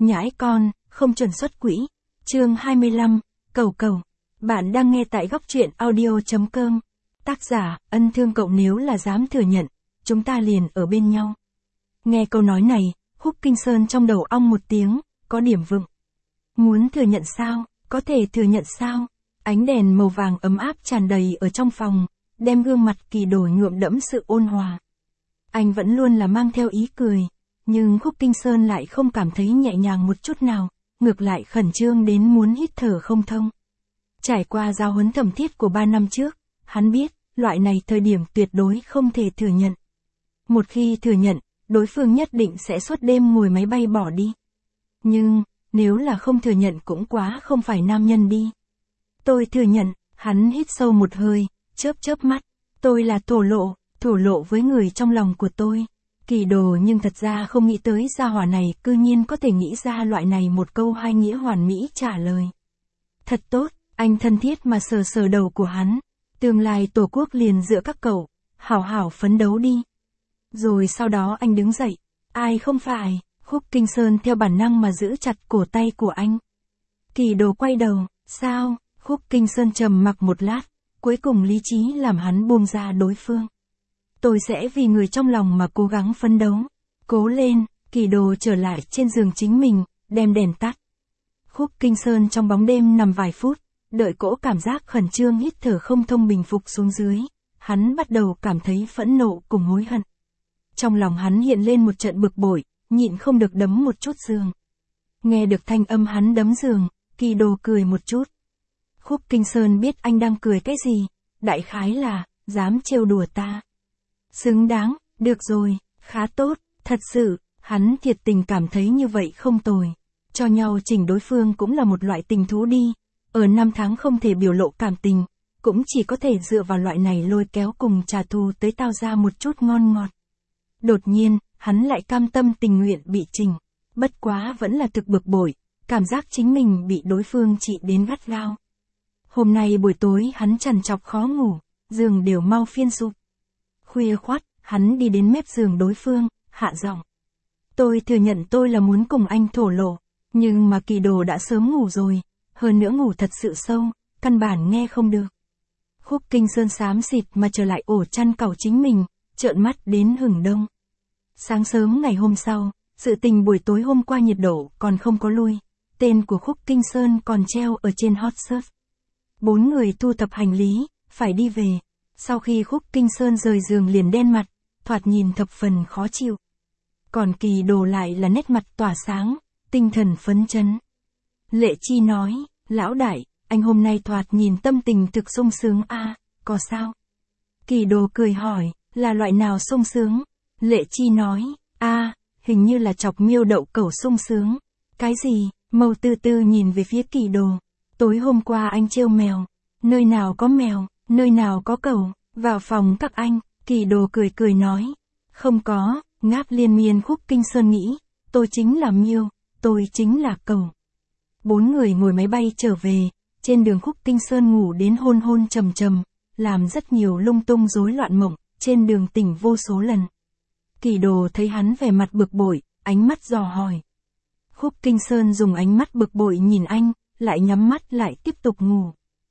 Nhãi con, không chuẩn xuất quỹ. Chương 25, Cầu cầu. Bạn đang nghe tại góc truyện audio.com. Tác giả, Ân Thương Cậu. Nếu là dám thừa nhận, chúng ta liền ở bên nhau. Nghe câu nói này, Khúc Kinh Sơn trong đầu ong một tiếng, có điểm vựng. Muốn thừa nhận sao, có thể thừa nhận sao? Ánh đèn màu vàng ấm áp tràn đầy ở trong phòng, đem gương mặt Kỳ Đồ nhuộm đẫm sự ôn hòa. Anh vẫn luôn là mang theo ý cười, nhưng Khúc Kinh Sơn lại không cảm thấy nhẹ nhàng một chút nào, ngược lại khẩn trương đến muốn hít thở không thông. Trải qua giáo huấn thẩm thiết của 3 năm trước, hắn biết, loại này thời điểm tuyệt đối không thể thừa nhận. Một khi thừa nhận, đối phương nhất định sẽ suốt đêm ngồi máy bay bỏ đi. Nhưng, nếu là không thừa nhận cũng quá không phải nam nhân đi. Tôi thừa nhận, hắn hít sâu một hơi, chớp mắt. Tôi là thổ lộ với người trong lòng của tôi. Kỳ Đồ nhưng thật ra không nghĩ tới gia hỏa này cư nhiên có thể nghĩ ra loại này một câu hai nghĩa hoàn mỹ trả lời. Thật tốt, anh thân thiết mà sờ sờ đầu của hắn. Tương lai tổ quốc liền dựa các cậu, hảo hảo phấn đấu đi. Rồi sau đó anh đứng dậy. Ai không phải, Khúc Kinh Sơn theo bản năng mà giữ chặt cổ tay của anh. Kỳ Đồ quay đầu, sao? Khúc Kinh Sơn trầm mặc một lát, cuối cùng lý trí làm hắn buông ra đối phương. Tôi sẽ vì người trong lòng mà cố gắng phấn đấu. Cố lên. Kỳ Đồ trở lại trên giường chính mình, đem đèn tắt. Khúc Kinh Sơn trong bóng đêm nằm vài phút, đợi cỗ cảm giác khẩn trương hít thở không thông bình phục xuống dưới, hắn bắt đầu cảm thấy phẫn nộ cùng hối hận. Trong lòng hắn hiện lên một trận bực bội, nhịn không được đấm một chút giường. Nghe được thanh âm hắn đấm giường, Kỳ Đồ cười một chút. Khúc Kinh Sơn biết anh đang cười cái gì, đại khái là, dám trêu đùa ta. Xứng đáng, được rồi, khá tốt, thật sự, hắn thiệt tình cảm thấy như vậy không tồi. Cho nhau chỉnh đối phương cũng là một loại tình thú đi, ở 5 tháng không thể biểu lộ cảm tình, cũng chỉ có thể dựa vào loại này lôi kéo cùng trả thù tới tao ra một chút ngon ngọt. Đột nhiên, hắn lại cam tâm tình nguyện bị chỉnh, bất quá vẫn là thực bực bội, cảm giác chính mình bị đối phương trị đến gắt gao. Hôm nay buổi tối hắn trằn trọc khó ngủ, giường đều mau phiên sụp. Khuya khoắt, hắn đi đến mép giường đối phương, hạ giọng. Tôi thừa nhận tôi là muốn cùng anh thổ lộ, nhưng mà Kỳ Đồ đã sớm ngủ rồi, hơn nữa ngủ thật sự sâu, căn bản nghe không được. Khúc Kinh Sơn xám xịt mà trở lại ổ chăn cẩu chính mình, trợn mắt đến hửng đông. Sáng sớm ngày hôm sau, sự tình buổi tối hôm qua nhiệt độ còn không có lui, tên của Khúc Kinh Sơn còn treo ở trên hot search. 4 người thu thập hành lý, phải đi về. Sau khi Khúc Kinh Sơn rời giường liền đen mặt, thoạt nhìn thập phần khó chịu. Còn Kỳ Đồ lại là nét mặt tỏa sáng, tinh thần phấn chấn. Lệ Chi nói, lão đại, anh hôm nay thoạt nhìn tâm tình thực sung sướng a, có sao? Kỳ Đồ cười hỏi, là loại nào sung sướng? Lệ Chi nói, hình như là chọc miêu đậu cẩu sung sướng. Cái gì? Mâu Tư Tư nhìn về phía Kỳ Đồ. Tối hôm qua anh trêu mèo. Nơi nào có mèo, nơi nào có cẩu, vào phòng các anh. Kỳ Đồ cười nói. Không có, ngáp liên miên. Khúc Kinh Sơn nghĩ, tôi chính là miêu, tôi chính là cẩu. 4 người ngồi máy bay trở về, trên đường Khúc Kinh Sơn ngủ đến hôn hôn trầm trầm, làm rất nhiều lung tung rối loạn mộng, trên đường tỉnh vô số lần. Kỳ Đồ thấy hắn vẻ mặt bực bội, ánh mắt dò hỏi. Khúc Kinh Sơn dùng ánh mắt bực bội nhìn anh, lại nhắm mắt lại tiếp tục ngủ.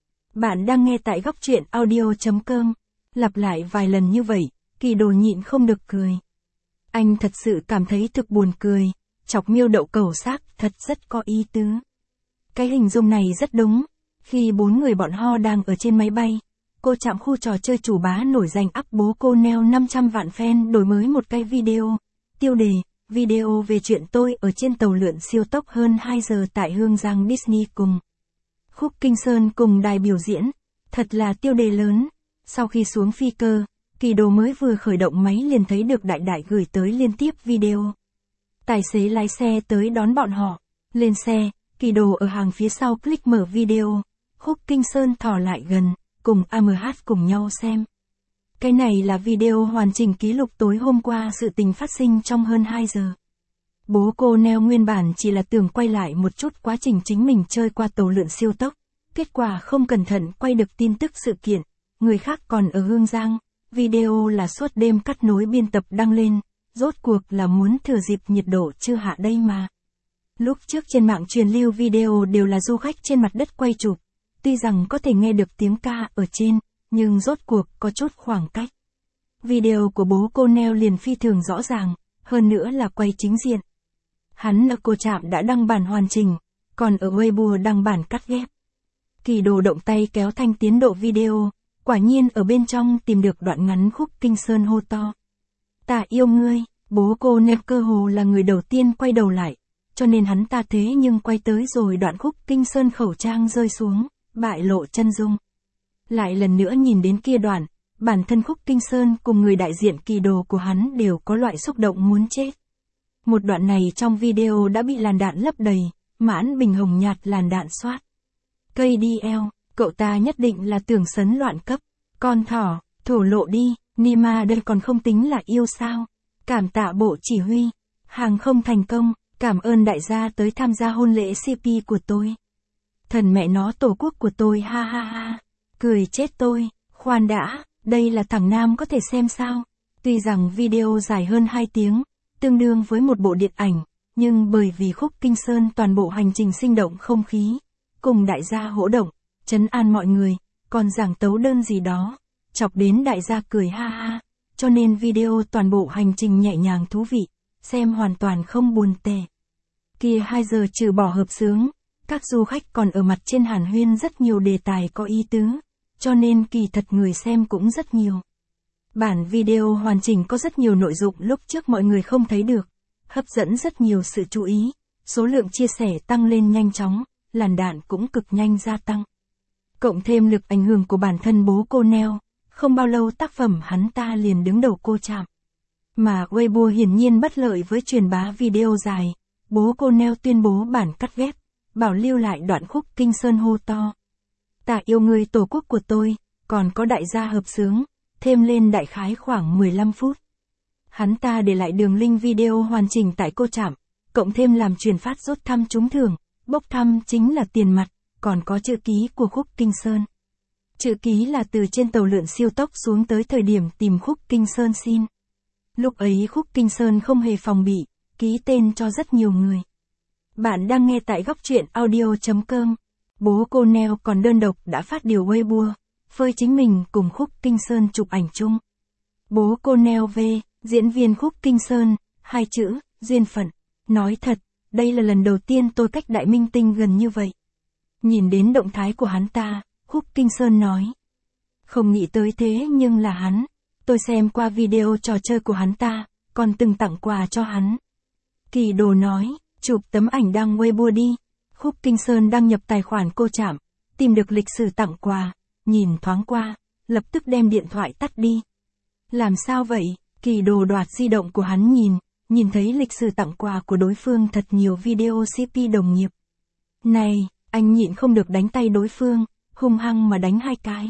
Bạn đang nghe tại góc truyện audio.com. Lặp lại vài lần như vậy, Kỳ Đồ nhịn không được cười. Anh thật sự cảm thấy thực buồn cười, chọc miêu đậu cẩu xác thật rất có ý tứ. Cái hình dung này rất đúng. Khi 4 người bọn họ đang ở trên máy bay, cô Trạm khu trò chơi chủ bá nổi danh ắp bố cô neo 500 vạn fan đổi mới một cái video. Tiêu đề, video về chuyện tôi ở trên tàu lượn siêu tốc hơn 2 giờ tại Hương Giang Disney cùng Khúc Kinh Sơn cùng đài biểu diễn. Thật là tiêu đề lớn. Sau khi xuống phi cơ, Kỳ Đồ mới vừa khởi động máy liền thấy được đại đại gửi tới liên tiếp video. Tài xế lái xe tới đón bọn họ. Lên xe, Kỳ Đồ ở hàng phía sau click mở video. Khúc Kinh Sơn thò lại gần, cùng AMH cùng nhau xem. Cái này là video hoàn chỉnh ký lục tối hôm qua sự tình phát sinh trong hơn 2 giờ. Bố cô Neo nguyên bản chỉ là tưởng quay lại một chút quá trình chính mình chơi qua tàu lượn siêu tốc. Kết quả không cẩn thận quay được tin tức sự kiện. Người khác còn ở Hương Giang. Video là suốt đêm cắt nối biên tập đăng lên. Rốt cuộc là muốn thừa dịp nhiệt độ chưa hạ đây mà. Lúc trước trên mạng truyền lưu video đều là du khách trên mặt đất quay chụp, tuy rằng có thể nghe được tiếng ca ở trên, nhưng rốt cuộc có chút khoảng cách. Video của bố cô Nell liền phi thường rõ ràng, hơn nữa là quay chính diện. Hắn ở Cô Trạm đã đăng bản hoàn chỉnh, còn ở Weibo đăng bản cắt ghép. Kỳ Đồ động tay kéo thanh tiến độ video, quả nhiên ở bên trong tìm được đoạn ngắn khúc Kinh Sơn hô to. Ta yêu ngươi, bố cô Nell cơ hồ là người đầu tiên quay đầu lại, cho nên hắn ta thế nhưng quay tới rồi đoạn khúc Kinh Sơn khẩu trang rơi xuống, bại lộ chân dung. Lại lần nữa nhìn đến kia đoạn, bản thân khúc Kinh Sơn cùng người đại diện Kỳ Đồ của hắn đều có loại xúc động muốn chết. Một đoạn này trong video đã bị làn đạn lấp đầy, mãn bình hồng nhạt làn đạn xoát. KDL, cậu ta nhất định là tưởng sấn loạn cấp. Con thỏ, thổ lộ đi, Nima đây còn không tính là yêu sao. Cảm tạ bộ chỉ huy. Hàng không thành công, cảm ơn đại gia tới tham gia hôn lễ CP của tôi. Thần mẹ nó tổ quốc của tôi ha ha ha. Cười chết tôi, khoan đã, đây là thằng nam có thể xem sao. Tuy rằng video dài hơn 2 tiếng, tương đương với một bộ điện ảnh, nhưng bởi vì khúc Kinh Sơn toàn bộ hành trình sinh động không khí, cùng đại gia hỗ động, trấn an mọi người, còn giảng tấu đơn gì đó, chọc đến đại gia cười ha ha, cho nên video toàn bộ hành trình nhẹ nhàng thú vị, xem hoàn toàn không buồn tẻ. Kia 2 giờ trừ bỏ hợp xướng, các du khách còn ở mặt trên hàn huyên rất nhiều đề tài có ý tứ, cho nên kỳ thật người xem cũng rất nhiều. Bản video hoàn chỉnh có rất nhiều nội dụng lúc trước mọi người không thấy được, hấp dẫn rất nhiều sự chú ý, số lượng chia sẻ tăng lên nhanh chóng, làn đạn cũng cực nhanh gia tăng. Cộng thêm lực ảnh hưởng của bản thân bố cô Nell, không bao lâu tác phẩm hắn ta liền đứng đầu Cô Trạm. Mà Weibo hiển nhiên bất lợi với truyền bá video dài, bố cô Nell tuyên bố bản cắt ghép, bảo lưu lại đoạn khúc Kinh Sơn hô to. Ta yêu người tổ quốc của tôi, còn có đại gia hợp xướng, thêm lên đại khái khoảng 15 phút. Hắn ta để lại đường link video hoàn chỉnh tại Cô Trạm, cộng thêm làm truyền phát rốt thăm trúng thưởng, bốc thăm chính là tiền mặt, còn có chữ ký của khúc Kinh Sơn. Chữ ký là từ trên tàu lượn siêu tốc xuống tới thời điểm tìm khúc Kinh Sơn xin. Lúc ấy khúc Kinh Sơn không hề phòng bị, ký tên cho rất nhiều người. Bạn đang nghe tại góc truyện audio.com. Bố cô Nell còn đơn độc đã phát điều Weibo, phơi chính mình cùng khúc Kinh Sơn chụp ảnh chung. Bố cô Nell V, diễn viên khúc Kinh Sơn, 2 chữ, duyên phận. Nói thật, đây là lần đầu tiên tôi cách đại minh tinh gần như vậy. Nhìn đến động thái của hắn ta, khúc Kinh Sơn nói. Không nghĩ tới thế nhưng là hắn. Tôi xem qua video trò chơi của hắn ta, còn từng tặng quà cho hắn. Kỳ Đồ nói, chụp tấm ảnh đăng Weibo đi. Khúc Kinh Sơn đăng nhập tài khoản Cô Trạm, tìm được lịch sử tặng quà, nhìn thoáng qua, lập tức đem điện thoại tắt đi. Làm sao vậy? Kỳ Đồ đoạt di động của hắn nhìn thấy lịch sử tặng quà của đối phương thật nhiều video CP đồng nghiệp. Này, anh nhịn không được đánh tay đối phương, hung hăng mà đánh 2 cái.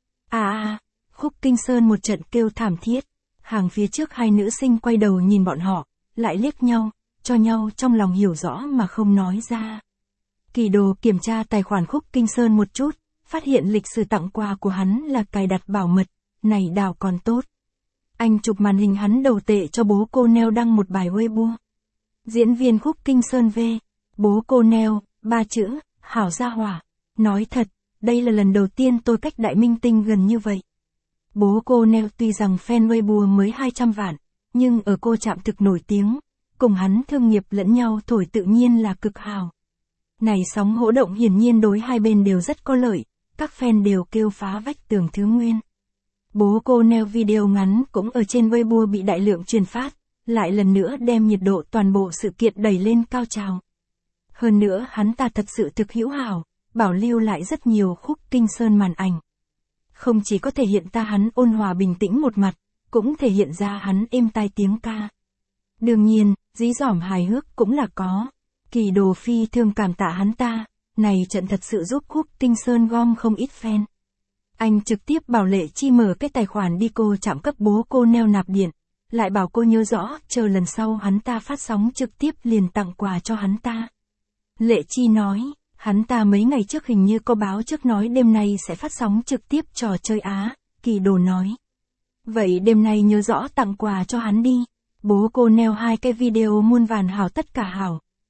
Khúc Kinh Sơn một trận kêu thảm thiết, hàng phía trước 2 nữ sinh quay đầu nhìn bọn họ, lại liếc nhau, cho nhau trong lòng hiểu rõ mà không nói ra. Kỳ Đồ kiểm tra tài khoản khúc Kinh Sơn một chút, phát hiện lịch sử tặng quà của hắn là cài đặt bảo mật, này đào còn tốt. Anh chụp màn hình hắn đầu tệ cho bố cô Nell đăng một bài Weibo. Diễn viên khúc Kinh Sơn V, bố cô Nell, 3 chữ, hảo gia hỏa. Nói thật, đây là lần đầu tiên tôi cách đại minh tinh gần như vậy. Bố cô Nell tuy rằng fan Weibo mới 200 vạn, nhưng ở Cô Trạm thực nổi tiếng, cùng hắn thương nghiệp lẫn nhau thổi tự nhiên là cực hào. Này sóng hỗ động hiển nhiên đối hai bên đều rất có lợi, các fan đều kêu phá vách tường thứ nguyên. Bố cô Nell video ngắn cũng ở trên Weibo bị đại lượng truyền phát, lại lần nữa đem nhiệt độ toàn bộ sự kiện đẩy lên cao trào. Hơn nữa hắn ta thật sự thực hữu hảo, bảo lưu lại rất nhiều khúc Kinh Sơn màn ảnh. Không chỉ có thể hiện ta hắn ôn hòa bình tĩnh một mặt, cũng thể hiện ra hắn êm tai tiếng ca. Đương nhiên, dí dỏm hài hước cũng là có. Kỳ Đồ phi thường cảm tạ hắn ta, này trận thật sự giúp khúc Kinh Sơn gom không ít fan. Anh trực tiếp bảo Lệ Chi mở cái tài khoản đi Cô Trạm cấp bố cô Nell nạp điện, lại bảo cô nhớ rõ, chờ lần sau hắn ta phát sóng trực tiếp liền tặng quà cho hắn ta. Lệ Chi nói, hắn ta mấy ngày trước hình như có báo trước nói đêm nay sẽ phát sóng trực tiếp trò chơi Á, Kỳ Đồ nói. Vậy đêm nay nhớ rõ tặng quà cho hắn đi. Bố cô Nell 2 cái video muôn vàn hảo tất cả hảo,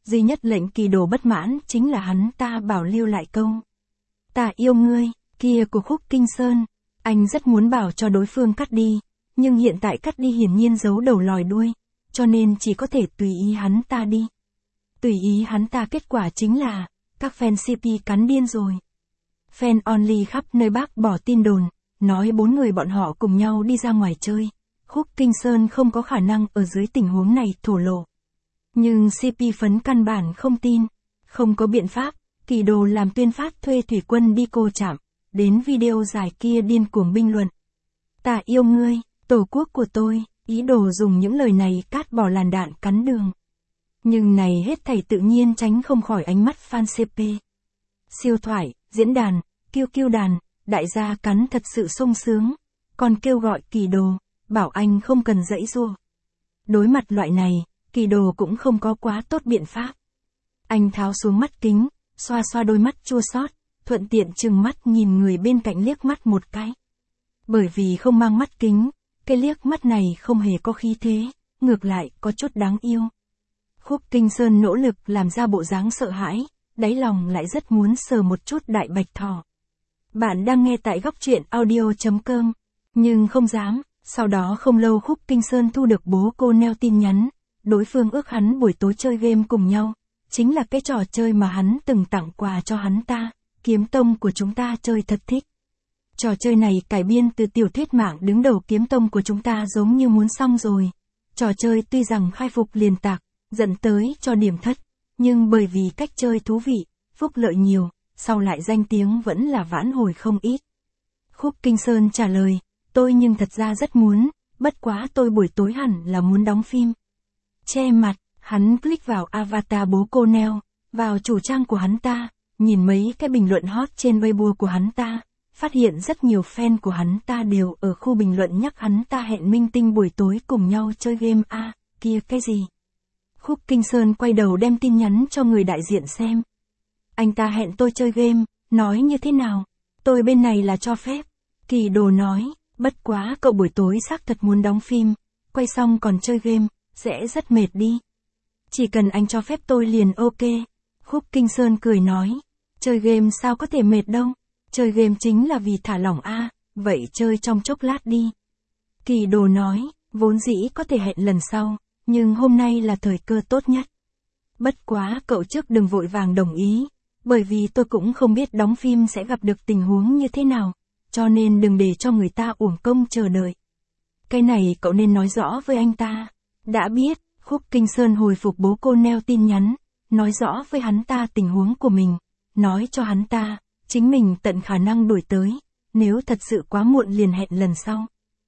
Duy nhất lệnh Kỳ Đồ bất mãn chính là hắn ta bảo lưu lại câu "Ta yêu ngươi" kia của Khúc Kinh Sơn. Anh rất muốn bảo cho đối phương cắt đi, nhưng hiện tại cắt đi hiển nhiên giấu đầu lòi đuôi, cho nên chỉ có thể tùy ý hắn ta đi. Tùy ý hắn ta kết quả chính là, các fan CP cắn điên rồi. Fan only khắp nơi bác bỏ tin đồn, nói 4 người bọn họ cùng nhau đi ra ngoài chơi. Khúc Kinh Sơn không có khả năng ở dưới tình huống này thổ lộ. Nhưng CP phấn căn bản không tin. Không có biện pháp, Kỳ Đồ làm tuyên phát thuê thủy quân đi cô chạm, đến video dài kia điên cuồng bình luận. Ta yêu ngươi, tổ quốc của tôi, ý đồ dùng những lời này cát bỏ làn đạn cắn đường. Nhưng này hết thảy tự nhiên tránh không khỏi ánh mắt fan CP. Siêu thoại, diễn đàn, QQ đàn, đại gia cắn thật sự sung sướng, còn kêu gọi Kỳ Đồ, bảo anh không cần giãy giụa. Đối mặt loại này, Kỳ Đồ cũng không có quá tốt biện pháp. Anh tháo xuống mắt kính, xoa xoa đôi mắt chua xót, thuận tiện trừng mắt nhìn người bên cạnh liếc mắt một cái. Bởi vì không mang mắt kính, cái liếc mắt này không hề có khí thế, ngược lại có chút đáng yêu. Khúc Kinh Sơn nỗ lực làm ra bộ dáng sợ hãi, đáy lòng lại rất muốn sờ một chút đại bạch thỏ. Bạn đang nghe tại góc truyện audio.com, nhưng không dám. Sau đó không lâu Khúc Kinh Sơn thu được bố cô neo tin nhắn, đối phương ước hắn buổi tối chơi game cùng nhau, chính là cái trò chơi mà hắn từng tặng quà cho hắn ta, Kiếm Tông của chúng ta chơi thật thích. Trò chơi này cải biên từ tiểu thuyết mạng đứng đầu Kiếm Tông của chúng ta giống như muốn xong rồi. Trò chơi tuy rằng khai phục liền tạc, dẫn tới cho điểm thất, nhưng bởi vì cách chơi thú vị, phúc lợi nhiều, sau lại danh tiếng vẫn là vãn hồi không ít. Khúc Kinh Sơn trả lời, tôi nhưng thật ra rất muốn, bất quá tôi buổi tối hẳn là muốn đóng phim. Che mặt, hắn click vào avatar bố cô neo, vào chủ trang của hắn ta, nhìn mấy cái bình luận hot trên Weibo của hắn ta, phát hiện rất nhiều fan của hắn ta đều ở khu bình luận nhắc hắn ta hẹn minh tinh buổi tối cùng nhau chơi game a, kia cái gì. Khúc Kinh Sơn quay đầu đem tin nhắn cho người đại diện xem. Anh ta hẹn tôi chơi game, nói như thế nào? Tôi bên này là cho phép. Kỳ Đồ nói, bất quá cậu buổi tối xác thật muốn đóng phim, quay xong còn chơi game, sẽ rất mệt đi. Chỉ cần anh cho phép tôi liền ok. Khúc Kinh Sơn cười nói, chơi game sao có thể mệt đâu, chơi game chính là vì thả lỏng a, vậy chơi trong chốc lát đi. Kỳ Đồ nói, vốn dĩ có thể hẹn lần sau, nhưng hôm nay là thời cơ tốt nhất. Bất quá cậu trước đừng vội vàng đồng ý, bởi vì tôi cũng không biết đóng phim sẽ gặp được tình huống như thế nào, cho nên đừng để cho người ta uổng công chờ đợi. Cái này cậu nên nói rõ với anh ta. Đã biết, Khúc Kinh Sơn hồi phục bố cô neo tin nhắn, nói rõ với hắn ta tình huống của mình, nói cho hắn ta, chính mình tận khả năng đuổi tới, nếu thật sự quá muộn liền hẹn lần sau.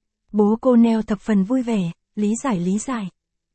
Bố cô neo thập phần vui vẻ, lý giải.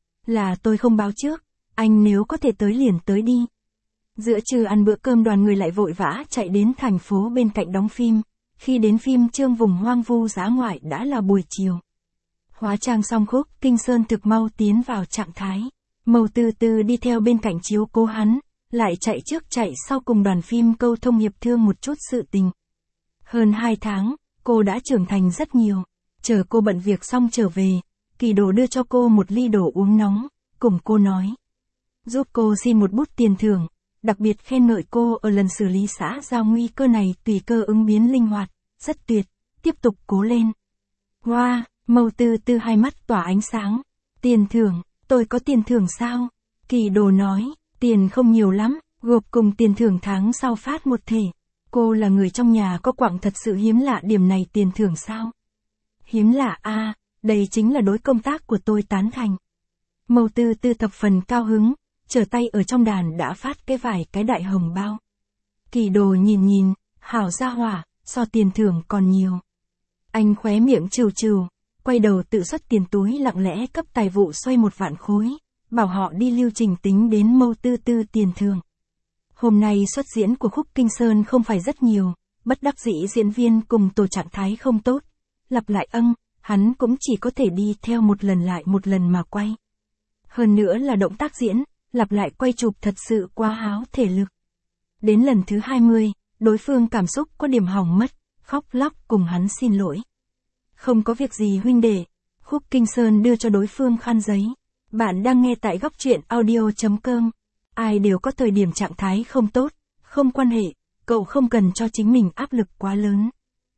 Là tôi không báo trước, anh nếu có thể tới liền tới đi. Giữa trưa ăn bữa cơm đoàn người lại vội vã chạy đến thành phố bên cạnh đóng phim, khi đến phim Trương vùng hoang vu dã ngoại đã là buổi chiều. Hóa trang xong Khúc Kinh Sơn thực mau tiến vào trạng thái, Mâu từ từ đi theo bên cạnh chiếu cố hắn, lại chạy trước chạy sau cùng đoàn phim câu thông hiệp thương một chút sự tình. Hơn 2 tháng, cô đã trưởng thành rất nhiều, chờ cô bận việc xong trở về, Kỳ Đồ đưa cho cô một ly đồ uống nóng, cùng cô nói. Giúp cô xin một bút tiền thưởng, đặc biệt khen ngợi cô ở lần xử lý xã giao nguy cơ này tùy cơ ứng biến linh hoạt, rất tuyệt, tiếp tục cố lên. Wow, Mâu từ từ hai mắt tỏa ánh sáng. Tiền thưởng, tôi có tiền thưởng sao? Kỳ Đồ nói, tiền không nhiều lắm, gộp cùng tiền thưởng tháng sau phát một thể. Cô là người trong nhà có quặng thật sự hiếm lạ điểm này tiền thưởng sao? Hiếm lạ a, đây chính là đối công tác của tôi tán thành. Mâu từ từ thập phần cao hứng, trở tay ở trong đàn đã phát cái đại hồng bao. Kỳ Đồ nhìn, hảo gia hỏa, so tiền thưởng còn nhiều. Anh khóe miệng trừ, quay đầu tự xuất tiền túi lặng lẽ cấp tài vụ xoay 1 vạn khối, bảo họ đi lưu trình tính đến Mâu từ từ tiền thưởng. Hôm nay xuất diễn của Khúc Kinh Sơn không phải rất nhiều, bất đắc dĩ diễn viên cùng tổ trạng thái không tốt, lặp lại hắn cũng chỉ có thể đi theo một lần lại một lần mà quay. Hơn nữa là động tác diễn, lặp lại quay chụp thật sự quá háo thể lực. Đến lần thứ 20, đối phương cảm xúc có điểm hỏng mất, khóc lóc cùng hắn xin lỗi. Không có việc gì huynh đệ, Khúc Kinh Sơn đưa cho đối phương khăn giấy. Bạn đang nghe tại góc truyện audio.com. Ai đều có thời điểm trạng thái không tốt, không quan hệ, cậu không cần cho chính mình áp lực quá lớn.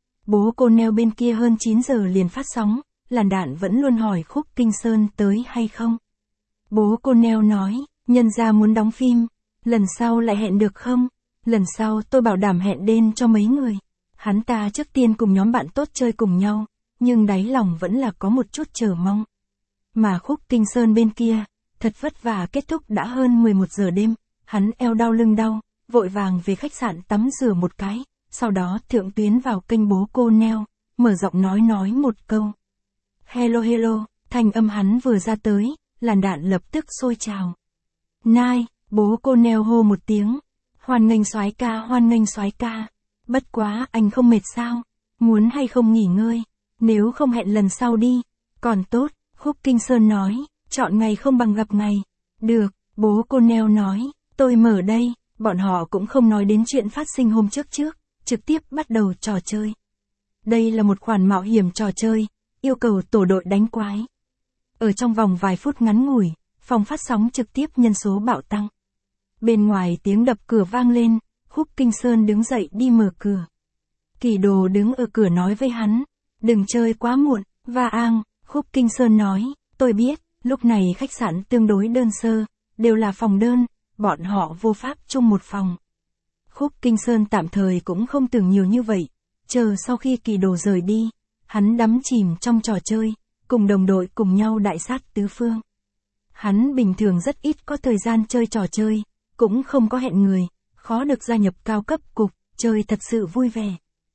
Bố cô Neo bên kia hơn 9 giờ liền phát sóng, làn đạn vẫn luôn hỏi Khúc Kinh Sơn tới hay không. Bố cô Neo nói, nhân gia muốn đóng phim, lần sau lại hẹn được không? Lần sau tôi bảo đảm hẹn đêm cho mấy người. Hắn ta trước tiên cùng nhóm bạn tốt chơi cùng nhau, nhưng đáy lòng vẫn là có một chút chờ mong. Mà Khúc Kinh Sơn bên kia, thật vất vả kết thúc đã hơn 11 giờ đêm, hắn eo đau lưng đau, vội vàng về khách sạn tắm rửa một cái, sau đó thượng tuyến vào kênh bố cô Neo, mở giọng nói một câu. Hello hello, thanh âm hắn vừa ra tới, làn đạn lập tức sôi trào. Nai, bố cô Neo hô một tiếng. Hoan nghênh soái ca, hoan nghênh soái ca. Bất quá, anh không mệt sao? Muốn hay không nghỉ ngơi? Nếu không hẹn lần sau đi. Còn tốt, Khúc Kinh Sơn nói, chọn ngày không bằng gặp ngày. Được, bố cô Neo nói, tôi mở đây. Bọn họ cũng không nói đến chuyện phát sinh hôm trước, trực tiếp bắt đầu trò chơi. Đây là một khoản mạo hiểm trò chơi, yêu cầu tổ đội đánh quái. Ở trong vòng vài phút ngắn ngủi, phòng phát sóng trực tiếp nhân số bạo tăng. Bên ngoài tiếng đập cửa vang lên, Khúc Kinh Sơn đứng dậy đi mở cửa. Kỳ Đồ đứng ở cửa nói với hắn, đừng chơi quá muộn, Khúc Kinh Sơn nói, tôi biết, lúc này khách sạn tương đối đơn sơ, đều là phòng đơn, bọn họ vô pháp chung một phòng. Khúc Kinh Sơn tạm thời cũng không tưởng nhiều như vậy, chờ sau khi Kỳ Đồ rời đi, hắn đắm chìm trong trò chơi, cùng đồng đội cùng nhau đại sát tứ phương. Hắn bình thường rất ít có thời gian chơi trò chơi, cũng không có hẹn người, khó được gia nhập cao cấp cục, chơi thật sự vui vẻ.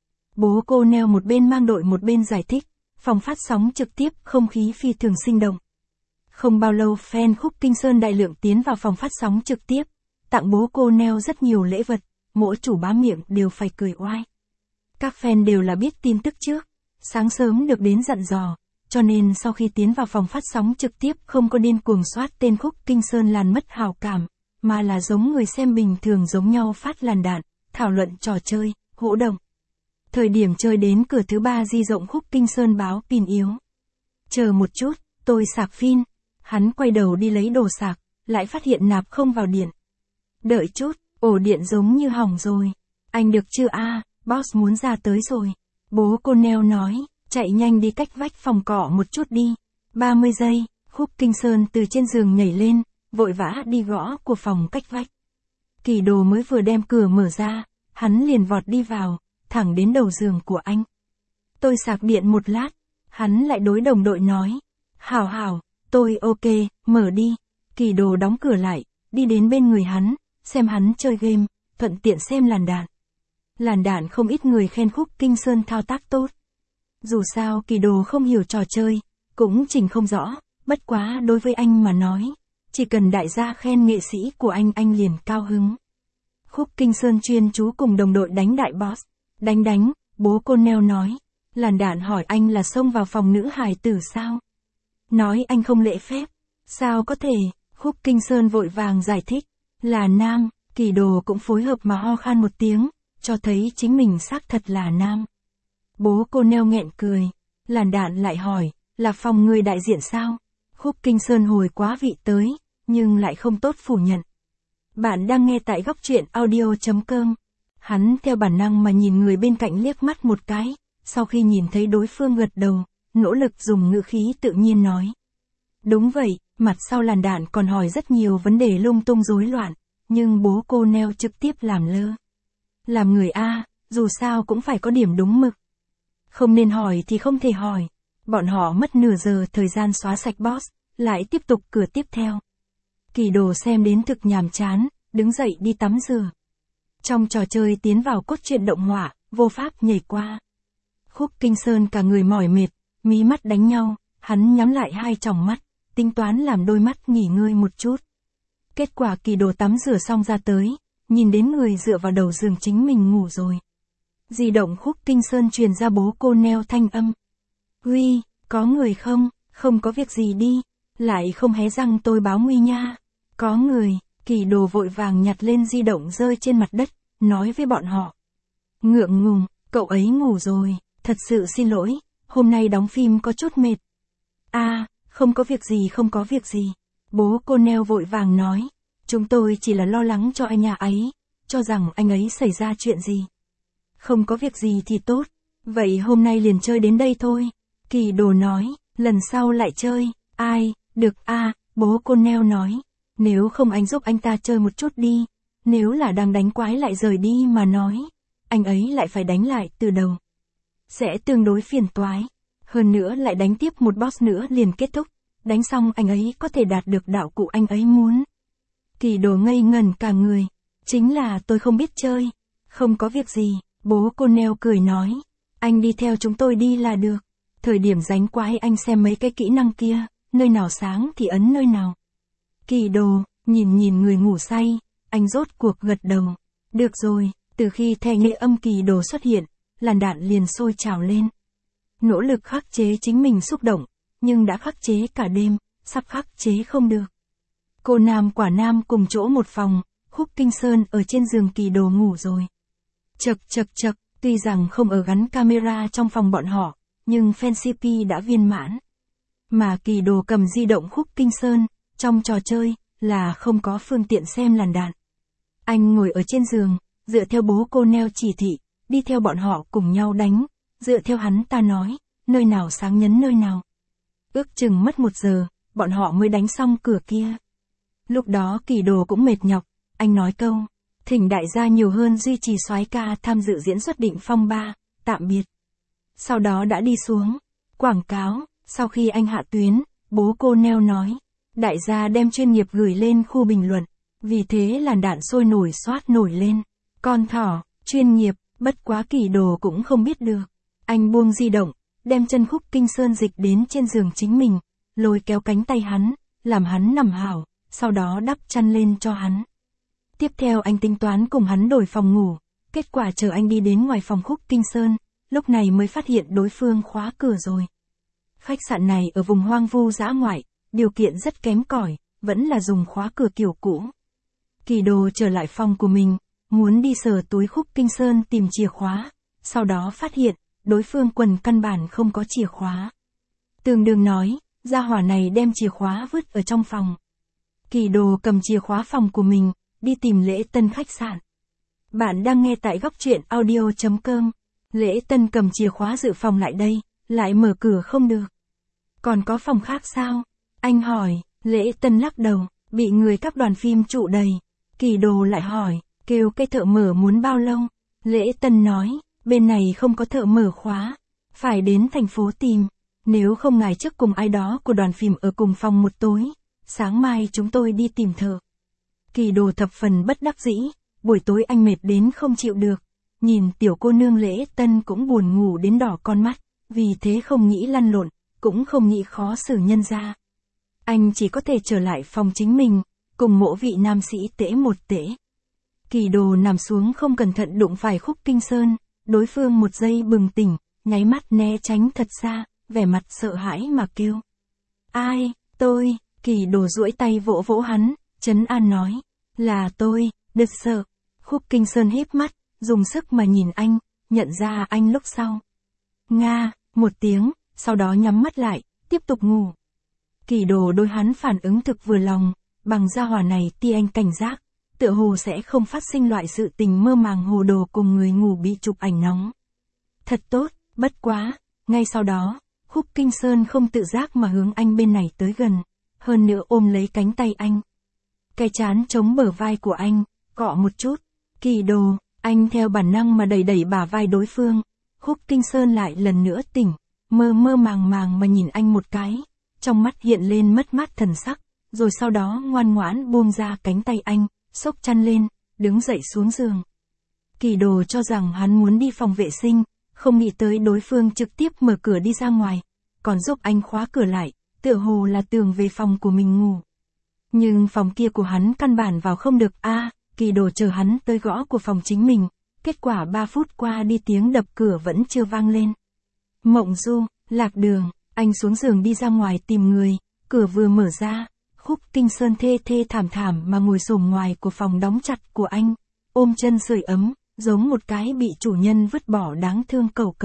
Bố cô Neo một bên mang đội một bên giải thích, phòng phát sóng trực tiếp không khí phi thường sinh động. Không bao lâu fan Khúc Kinh Sơn đại lượng tiến vào phòng phát sóng trực tiếp, tặng bố cô Neo rất nhiều lễ vật, mỗi chủ bá miệng đều phải cười oai. Các fan đều là biết tin tức trước, sáng sớm được đến dặn dò, cho nên sau khi tiến vào phòng phát sóng trực tiếp không có điên cuồng soát tên Khúc Kinh Sơn làn mất hào cảm, mà là giống người xem bình thường giống nhau phát làn đạn, thảo luận trò chơi, hỗ động. Thời điểm chơi đến cửa thứ 3 di động Khúc Kinh Sơn báo pin yếu. Chờ một chút, tôi sạc pin. Hắn quay đầu đi lấy đồ sạc, lại phát hiện nạp không vào điện. Đợi chút, ổ điện giống như hỏng rồi. Anh được chưa boss muốn ra tới rồi. Bố cô Neo nói, chạy nhanh đi cách vách phòng cỏ một chút đi. 30 giây, Khúc Kinh Sơn từ trên giường nhảy lên, vội vã đi gõ của phòng cách vách. Kỳ Đồ mới vừa đem cửa mở ra, hắn liền vọt đi vào, thẳng đến đầu giường của anh. Tôi sạc điện một lát, hắn lại đối đồng đội nói. Hảo, tôi ok, mở đi. Kỳ Đồ đóng cửa lại, đi đến bên người hắn, xem hắn chơi game, thuận tiện xem làn đạn. Làn đạn không ít người khen Khúc Kinh Sơn thao tác tốt. Dù sao Kỳ Đồ không hiểu trò chơi, cũng chỉnh không rõ, bất quá đối với anh mà nói, chỉ cần đại gia khen nghệ sĩ của anh liền cao hứng. Khúc Kinh Sơn chuyên chú cùng đồng đội đánh đại boss. Đánh, bố cô Neo nói. Làn đạn hỏi anh là xông vào phòng nữ hài tử sao? Nói anh không lễ phép. Sao có thể? Khúc Kinh Sơn vội vàng giải thích. Là nam, Kỳ Đồ cũng phối hợp mà ho khan một tiếng, cho thấy chính mình xác thật là nam. Bố cô Neo nghẹn cười. Làn đạn lại hỏi, là phòng người đại diện sao? Khúc Kinh Sơn hồi quá vị tới, nhưng lại không tốt phủ nhận. Bạn đang nghe tại góc truyện audio.com. Hắn theo bản năng mà nhìn người bên cạnh liếc mắt một cái, sau khi nhìn thấy đối phương gật đầu, nỗ lực dùng ngữ khí tự nhiên nói. Đúng vậy, mặt sau làn đạn còn hỏi rất nhiều vấn đề lung tung rối loạn, nhưng bố cô Neo trực tiếp làm lơ. Làm người dù sao cũng phải có điểm đúng mực. Không nên hỏi thì không thể hỏi. Bọn họ mất nửa giờ thời gian xóa sạch boss, lại tiếp tục cửa tiếp theo. Kỳ Đồ xem đến thực nhàm chán, đứng dậy đi tắm rửa. Trong trò chơi tiến vào cốt truyện động họa, vô pháp nhảy qua. Khúc Kinh Sơn cả người mỏi mệt, mí mắt đánh nhau, hắn nhắm lại hai tròng mắt, tính toán làm đôi mắt nghỉ ngơi một chút. Kết quả Kỳ Đồ tắm rửa xong ra tới, nhìn đến người dựa vào đầu giường chính mình ngủ rồi. Di động Khúc Kinh Sơn truyền ra bố cô Neo thanh âm. Uy, có người không? Không có việc gì đi. Lại không hé răng tôi báo nguy nha. Có người. Kỳ Đồ vội vàng nhặt lên di động rơi trên mặt đất, nói với bọn họ. Ngượng ngùng, cậu ấy ngủ rồi, thật sự xin lỗi, hôm nay đóng phim có chút mệt. Không có việc gì. Bố cô Neo vội vàng nói. Chúng tôi chỉ là lo lắng cho anh nhà ấy, cho rằng anh ấy xảy ra chuyện gì. Không có việc gì thì tốt, vậy hôm nay liền chơi đến đây thôi. Kỳ Đồ nói, lần sau lại chơi, ai, được bố cô Neo nói. Nếu không anh giúp anh ta chơi một chút đi, nếu là đang đánh quái lại rời đi mà nói, anh ấy lại phải đánh lại từ đầu. Sẽ tương đối phiền toái, hơn nữa lại đánh tiếp một boss nữa liền kết thúc, đánh xong anh ấy có thể đạt được đạo cụ anh ấy muốn. Kỳ Đồ ngây ngẩn cả người, chính là tôi không biết chơi, không có việc gì, bố cô Neo cười nói, anh đi theo chúng tôi đi là được, thời điểm đánh quái anh xem mấy cái kỹ năng kia, nơi nào sáng thì ấn nơi nào. Kỳ Đồ, nhìn người ngủ say, anh rốt cuộc gật đầu, được rồi, từ khi thẻ nghệ âm Kỳ Đồ xuất hiện, làn đạn liền sôi trào lên. Nỗ lực khắc chế chính mình xúc động, nhưng đã khắc chế cả đêm, sắp khắc chế không được. Cô Nam quả Nam cùng chỗ một phòng, Khúc Kinh Sơn ở trên giường Kỳ Đồ ngủ rồi. Chật, tuy rằng không ở gắn camera trong phòng bọn họ, nhưng fan CP đã viên mãn. Mà Kỳ Đồ cầm di động Khúc Kinh Sơn, trong trò chơi, là không có phương tiện xem làn đạn. Anh ngồi ở trên giường, dựa theo bố cô Neo chỉ thị, đi theo bọn họ cùng nhau đánh, dựa theo hắn ta nói, nơi nào sáng nhấn nơi nào. Ước chừng mất 1 giờ, bọn họ mới đánh xong cửa kia. Lúc đó Kỳ Đồ cũng mệt nhọc, anh nói câu, thỉnh đại gia nhiều hơn duy trì soái ca tham dự diễn xuất Định Phong 3, tạm biệt. Sau đó đã đi xuống, quảng cáo, sau khi anh hạ tuyến, bố cô Neo nói, đại gia đem chuyên nghiệp gửi lên khu bình luận, vì thế làn đạn sôi nổi xoát nổi lên. Con thỏ, chuyên nghiệp, bất quá Kỳ Đồ cũng không biết được. Anh buông di động, đem chân Khúc Kinh Sơn dịch đến trên giường chính mình, lôi kéo cánh tay hắn, làm hắn nằm hảo, sau đó đắp chăn lên cho hắn. Tiếp theo anh tính toán cùng hắn đổi phòng ngủ, kết quả chờ anh đi đến ngoài phòng Khúc Kinh Sơn, lúc này mới phát hiện đối phương khóa cửa rồi. Khách sạn này ở vùng hoang vu dã ngoại, điều kiện rất kém cỏi, vẫn là dùng khóa cửa kiểu cũ. Kỳ Đồ trở lại phòng của mình, muốn đi sờ túi Khúc Kinh Sơn tìm chìa khóa, sau đó phát hiện, đối phương quần căn bản không có chìa khóa. Tương đương nói, gia hỏa này đem chìa khóa vứt ở trong phòng. Kỳ Đồ cầm chìa khóa phòng của mình, đi tìm Lễ Tân khách sạn. Bạn đang nghe tại góc truyện audio.com. Lễ Tân cầm chìa khóa dự phòng lại đây, lại mở cửa không được. Còn có phòng khác sao? Anh hỏi, Lễ Tân lắc đầu, bị người các đoàn phim trụ đầy. Kỳ Đồ lại hỏi, kêu cái thợ mở muốn bao lâu? Lễ Tân nói, bên này không có thợ mở khóa, phải đến thành phố tìm. Nếu không ngài trước cùng ai đó của đoàn phim ở cùng phòng một tối, sáng mai chúng tôi đi tìm thợ. Kỳ Đồ thập phần bất đắc dĩ, buổi tối anh mệt đến không chịu được, nhìn tiểu cô nương Lễ Tân cũng buồn ngủ đến đỏ con mắt, vì thế không nghĩ lăn lộn, cũng không nghĩ khó xử nhân ra. Anh chỉ có thể trở lại phòng chính mình, cùng mỗ vị nam sĩ tễ một tễ. Kỳ Đồ nằm xuống không cẩn thận đụng phải Khúc Kinh Sơn, đối phương một giây bừng tỉnh, nháy mắt né tránh thật xa, vẻ mặt sợ hãi mà kêu. Ai, tôi, Kỳ Đồ duỗi tay vỗ vỗ hắn, trấn an nói, là tôi, đừng sợ. Khúc Kinh Sơn híp mắt, dùng sức mà nhìn anh, nhận ra anh lúc sau. Nga, một tiếng, sau đó nhắm mắt lại, tiếp tục ngủ. Kỳ Đồ đối hắn phản ứng thực vừa lòng, bằng gia hỏa này ti anh cảnh giác, tựa hồ sẽ không phát sinh loại sự tình mơ màng hồ đồ cùng người ngủ bị chụp ảnh nóng. Thật tốt, bất quá, ngay sau đó, Khúc Kinh Sơn không tự giác mà hướng anh bên này tới gần, hơn nữa ôm lấy cánh tay anh. Cái chán chống bờ vai của anh, cọ một chút. Kỳ Đồ, anh theo bản năng mà đẩy bả vai đối phương. Khúc Kinh Sơn lại lần nữa tỉnh, mơ màng mà nhìn anh một cái, trong mắt hiện lên mất mát thần sắc, rồi sau đó ngoan ngoãn buông ra cánh tay anh, xốc chăn lên, đứng dậy xuống giường. Kỳ Đồ cho rằng hắn muốn đi phòng vệ sinh, không nghĩ tới đối phương trực tiếp mở cửa đi ra ngoài, còn giúp anh khóa cửa lại, tựa hồ là tường về phòng của mình ngủ. Nhưng phòng kia của hắn căn bản vào không được Kỳ Đồ chờ hắn tới gõ của phòng chính mình, kết quả 3 phút qua đi tiếng đập cửa vẫn chưa vang lên. Mộng du, lạc đường, anh xuống giường đi ra ngoài tìm người, cửa vừa mở ra, Khúc Kinh Sơn thê thảm mà ngồi xổm ngoài của phòng đóng chặt của anh, ôm chân sưởi ấm, giống một cái bị chủ nhân vứt bỏ đáng thương cẩu.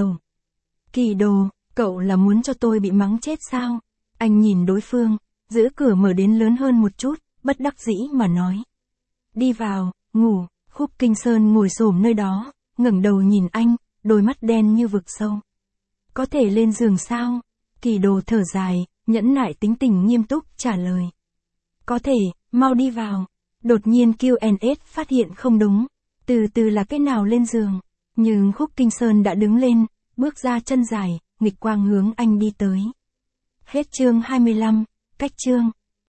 Kỳ Đồ, cậu là muốn cho tôi bị mắng chết sao? Anh nhìn đối phương, giữ cửa mở đến lớn hơn một chút, bất đắc dĩ mà nói. Đi vào, ngủ. Khúc Kinh Sơn ngồi xổm nơi đó, ngẩng đầu nhìn anh, đôi mắt đen như vực sâu. Có thể lên giường sao? Kỳ Đồ thở dài, nhẫn nại tính tình nghiêm túc trả lời. Có thể, mau đi vào. Đột nhiên QNS phát hiện không đúng. Từ từ là cái nào lên giường. Nhưng Khúc Kinh Sơn đã đứng lên, bước ra chân dài, nghịch quang hướng anh đi tới. Hết chương 25, cách chương.